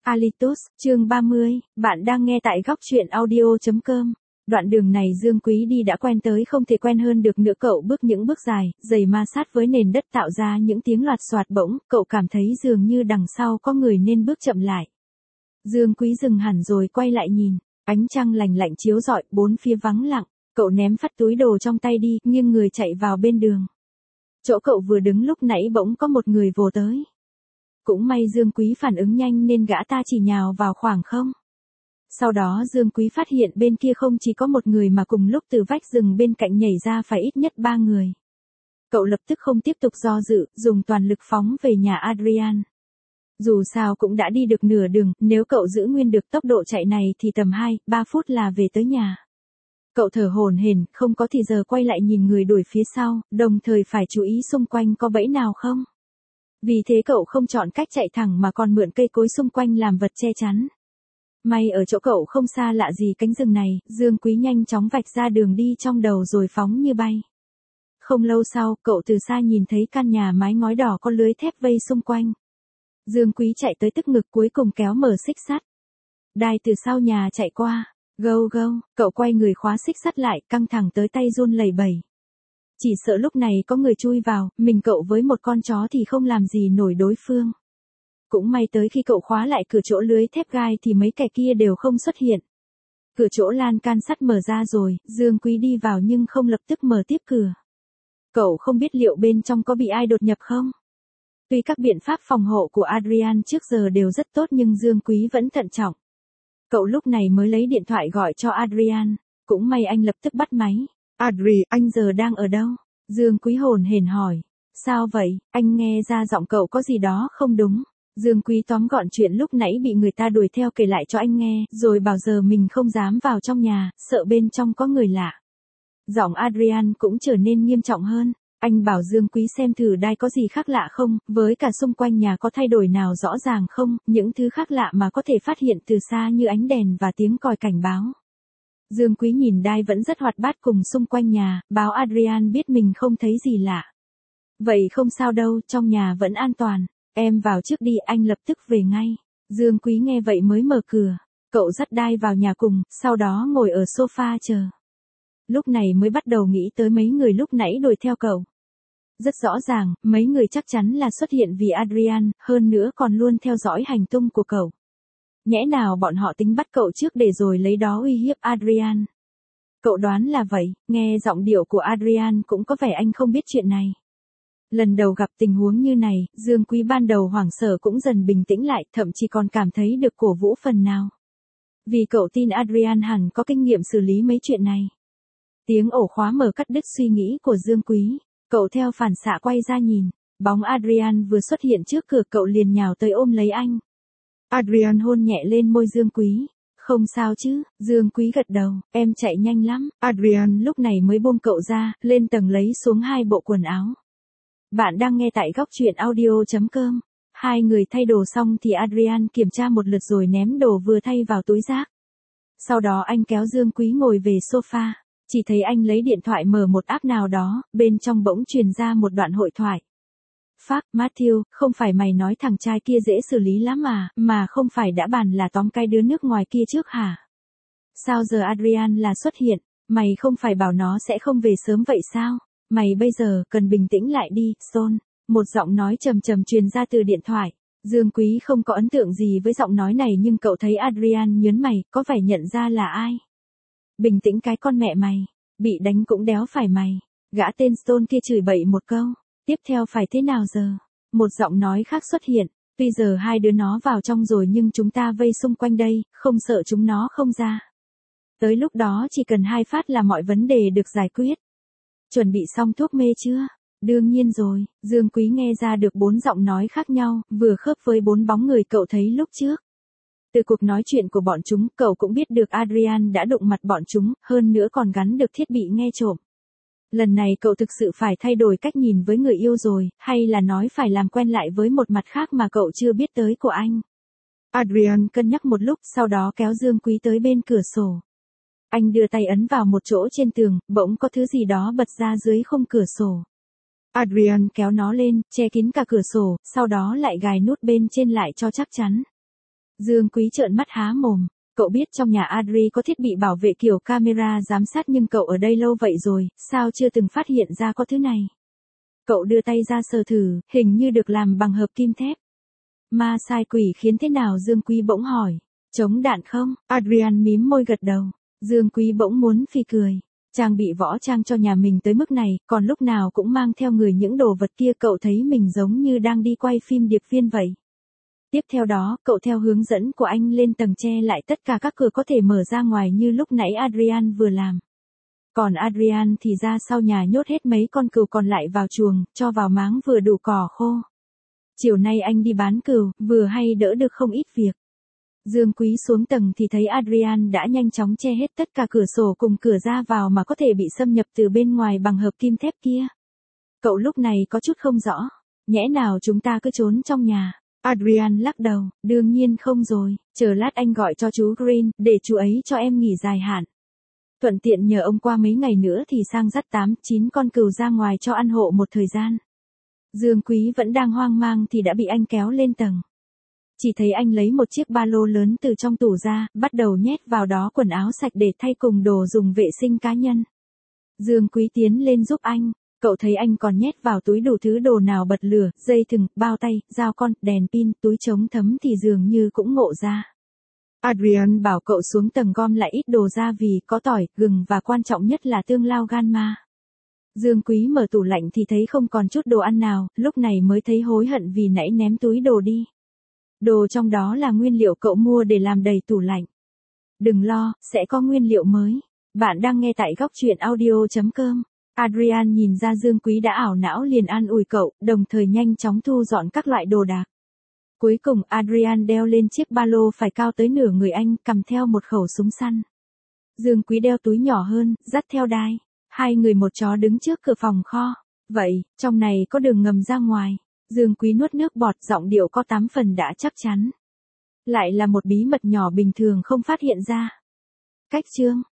Alitos, chương 30, bạn đang nghe tại góc truyện audio.com. Đoạn đường này Dương Quý đi đã quen tới không thể quen hơn được nữa, cậu bước những bước dài, giày ma sát với nền đất tạo ra những tiếng loạt soạt, bỗng, cậu cảm thấy dường như đằng sau có người nên bước chậm lại. Dương Quý dừng hẳn rồi quay lại nhìn, ánh trăng lành lạnh chiếu rọi, bốn phía vắng lặng, cậu ném phắt túi đồ trong tay đi, nghiêng người chạy vào bên đường. Chỗ cậu vừa đứng lúc nãy bỗng có một người vồ tới. Cũng may Dương Quý phản ứng nhanh nên gã ta chỉ nhào vào khoảng không. Sau đó Dương Quý phát hiện bên kia không chỉ có một người mà cùng lúc từ vách rừng bên cạnh nhảy ra phải ít nhất 3 người. Cậu lập tức không tiếp tục do dự, dùng toàn lực phóng về nhà Adrian. Dù sao cũng đã đi được nửa đường, nếu cậu giữ nguyên được tốc độ chạy này thì tầm 2-3 phút là về tới nhà. Cậu thở hổn hển, không có thì giờ quay lại nhìn người đuổi phía sau, đồng thời phải chú ý xung quanh có bẫy nào không. Vì thế cậu không chọn cách chạy thẳng mà còn mượn cây cối xung quanh làm vật che chắn. May ở chỗ cậu không xa lạ gì cánh rừng này, Dương Quý nhanh chóng vạch ra đường đi trong đầu rồi phóng như bay. Không lâu sau, cậu từ xa nhìn thấy căn nhà mái ngói đỏ có lưới thép vây xung quanh. Dương Quý chạy tới tức ngực, cuối cùng kéo mở xích sắt. Đai từ sau nhà chạy qua, gâu gâu, cậu quay người khóa xích sắt lại, căng thẳng tới tay run lẩy bẩy. Chỉ sợ lúc này có người chui vào, mình cậu với một con chó thì không làm gì nổi đối phương. Cũng may tới khi cậu khóa lại cửa chỗ lưới thép gai thì mấy kẻ kia đều không xuất hiện. Cửa chỗ lan can sắt mở ra rồi, Dương Quý đi vào nhưng không lập tức mở tiếp cửa. Cậu không biết liệu bên trong có bị ai đột nhập không? Tuy các biện pháp phòng hộ của Adrian trước giờ đều rất tốt nhưng Dương Quý vẫn thận trọng. Cậu lúc này mới lấy điện thoại gọi cho Adrian, cũng may anh lập tức bắt máy. Adri, anh giờ đang ở đâu? Dương Quý hồn hển hỏi. Sao vậy, anh nghe ra giọng cậu có gì đó không đúng. Dương Quý tóm gọn chuyện lúc nãy bị người ta đuổi theo kể lại cho anh nghe, rồi bảo giờ mình không dám vào trong nhà, sợ bên trong có người lạ. Giọng Adrian cũng trở nên nghiêm trọng hơn. Anh bảo Dương Quý xem thử đai có gì khác lạ không, với cả xung quanh nhà có thay đổi nào rõ ràng không, những thứ khác lạ mà có thể phát hiện từ xa như ánh đèn và tiếng còi cảnh báo. Dương Quý nhìn đai vẫn rất hoạt bát cùng xung quanh nhà, báo Adrian biết mình không thấy gì lạ. Vậy không sao đâu, trong nhà vẫn an toàn, em vào trước đi, anh lập tức về ngay. Dương Quý nghe vậy mới mở cửa, cậu dắt đai vào nhà cùng, sau đó ngồi ở sofa chờ. Lúc này mới bắt đầu nghĩ tới mấy người lúc nãy đuổi theo cậu. Rất rõ ràng, mấy người chắc chắn là xuất hiện vì Adrian, hơn nữa còn luôn theo dõi hành tung của cậu. Nhẽ nào bọn họ tính bắt cậu trước để rồi lấy đó uy hiếp Adrian. Cậu đoán là vậy, nghe giọng điệu của Adrian cũng có vẻ anh không biết chuyện này. Lần đầu gặp tình huống như này, Dương Quý ban đầu hoảng sợ cũng dần bình tĩnh lại, thậm chí còn cảm thấy được cổ vũ phần nào. Vì cậu tin Adrian hẳn có kinh nghiệm xử lý mấy chuyện này. Tiếng ổ khóa mở cắt đứt suy nghĩ của Dương Quý, cậu theo phản xạ quay ra nhìn, bóng Adrian vừa xuất hiện trước cửa, cậu liền nhào tới ôm lấy anh. Adrian hôn nhẹ lên môi Dương Quý. Không sao chứ, Dương Quý gật đầu, em chạy nhanh lắm. Adrian lúc này mới buông cậu ra, lên tầng lấy xuống 2 bộ quần áo. Bạn đang nghe tại góc truyện audio.com. Hai người thay đồ xong thì Adrian kiểm tra một lượt rồi ném đồ vừa thay vào túi rác. Sau đó anh kéo Dương Quý ngồi về sofa, chỉ thấy anh lấy điện thoại mở một app nào đó, bên trong bỗng truyền ra một đoạn hội thoại. Phác, Matthew, không phải mày nói thằng trai kia dễ xử lý lắm mà không phải đã bàn là tóm cái đứa nước ngoài kia trước hả? Sao giờ Adrian là xuất hiện, mày không phải bảo nó sẽ không về sớm vậy sao? Mày bây giờ cần bình tĩnh lại đi, Son. Một giọng nói trầm trầm truyền ra từ điện thoại. Dương Quý không có ấn tượng gì với giọng nói này nhưng cậu thấy Adrian nhớn mày, có vẻ nhận ra là ai. Bình tĩnh cái con mẹ mày, bị đánh cũng đéo phải mày. Gã tên Stone kia chửi bậy một câu. Tiếp theo phải thế nào giờ? Một giọng nói khác xuất hiện. Tuy giờ hai đứa nó vào trong rồi nhưng chúng ta vây xung quanh đây, không sợ chúng nó không ra. Tới lúc đó chỉ cần 2 phát là mọi vấn đề được giải quyết. Chuẩn bị xong thuốc mê chưa? Đương nhiên rồi, Dương Quý nghe ra được 4 giọng nói khác nhau, vừa khớp với 4 bóng người cậu thấy lúc trước. Từ cuộc nói chuyện của bọn chúng, cậu cũng biết được Adrian đã đụng mặt bọn chúng, hơn nữa còn gắn được thiết bị nghe trộm. Lần này cậu thực sự phải thay đổi cách nhìn với người yêu rồi, hay là nói phải làm quen lại với một mặt khác mà cậu chưa biết tới của anh. Adrian cân nhắc một lúc, sau đó kéo Dương Quý tới bên cửa sổ. Anh đưa tay ấn vào một chỗ trên tường, bỗng có thứ gì đó bật ra dưới khung cửa sổ. Adrian kéo nó lên, che kín cả cửa sổ, sau đó lại gài nút bên trên lại cho chắc chắn. Dương Quý trợn mắt há mồm. Cậu biết trong nhà Adri có thiết bị bảo vệ kiểu camera giám sát nhưng cậu ở đây lâu vậy rồi, sao chưa từng phát hiện ra có thứ này? Cậu đưa tay ra sờ thử, hình như được làm bằng hợp kim thép. Ma sai quỷ khiến thế nào? Dương Quý bỗng hỏi. Chống đạn không? Adrian mím môi gật đầu. Dương Quý bỗng muốn phì cười. Trang bị võ trang cho nhà mình tới mức này, còn lúc nào cũng mang theo người những đồ vật kia, cậu thấy mình giống như đang đi quay phim điệp viên vậy. Tiếp theo đó, cậu theo hướng dẫn của anh lên tầng che lại tất cả các cửa có thể mở ra ngoài như lúc nãy Adrian vừa làm. Còn Adrian thì ra sau nhà nhốt hết mấy con cừu còn lại vào chuồng, cho vào máng vừa đủ cỏ khô. Chiều nay anh đi bán cừu, vừa hay đỡ được không ít việc. Dương Quý xuống tầng thì thấy Adrian đã nhanh chóng che hết tất cả cửa sổ cùng cửa ra vào mà có thể bị xâm nhập từ bên ngoài bằng hợp kim thép kia. Cậu lúc này có chút không rõ. Nhẽ nào chúng ta cứ trốn trong nhà? Adrian lắc đầu, đương nhiên không rồi, chờ lát anh gọi cho chú Green, để chú ấy cho em nghỉ dài hạn. Thuận tiện nhờ ông qua mấy ngày nữa thì sang dắt 8-9 con cừu ra ngoài cho ăn hộ một thời gian. Dương Quý vẫn đang hoang mang thì đã bị anh kéo lên tầng. Chỉ thấy anh lấy một chiếc ba lô lớn từ trong tủ ra, bắt đầu nhét vào đó quần áo sạch để thay cùng đồ dùng vệ sinh cá nhân. Dương Quý tiến lên giúp anh. Cậu thấy anh còn nhét vào túi đủ thứ đồ nào bật lửa, dây thừng, bao tay, dao con, đèn pin, túi chống thấm thì dường như cũng ngộ ra. Adrian bảo cậu xuống tầng gom lại ít đồ gia vị, có tỏi, gừng và quan trọng nhất là tương lao gan ma. Dương Quý mở tủ lạnh thì thấy không còn chút đồ ăn nào, lúc này mới thấy hối hận vì nãy ném túi đồ đi. Đồ trong đó là nguyên liệu cậu mua để làm đầy tủ lạnh. Đừng lo, sẽ có nguyên liệu mới. Bạn đang nghe tại góc truyện audio.com. Adrian nhìn ra Dương Quý đã ảo não liền an ủi cậu, đồng thời nhanh chóng thu dọn các loại đồ đạc. Cuối cùng Adrian đeo lên chiếc ba lô phải cao tới nửa người anh, cầm theo một khẩu súng săn. Dương Quý đeo túi nhỏ hơn, dắt theo đai. Hai người một chó đứng trước cửa phòng kho. Vậy, trong này có đường ngầm ra ngoài. Dương Quý nuốt nước bọt, giọng điệu có 8 phần đã chắc chắn. Lại là một bí mật nhỏ bình thường không phát hiện ra. Cách chương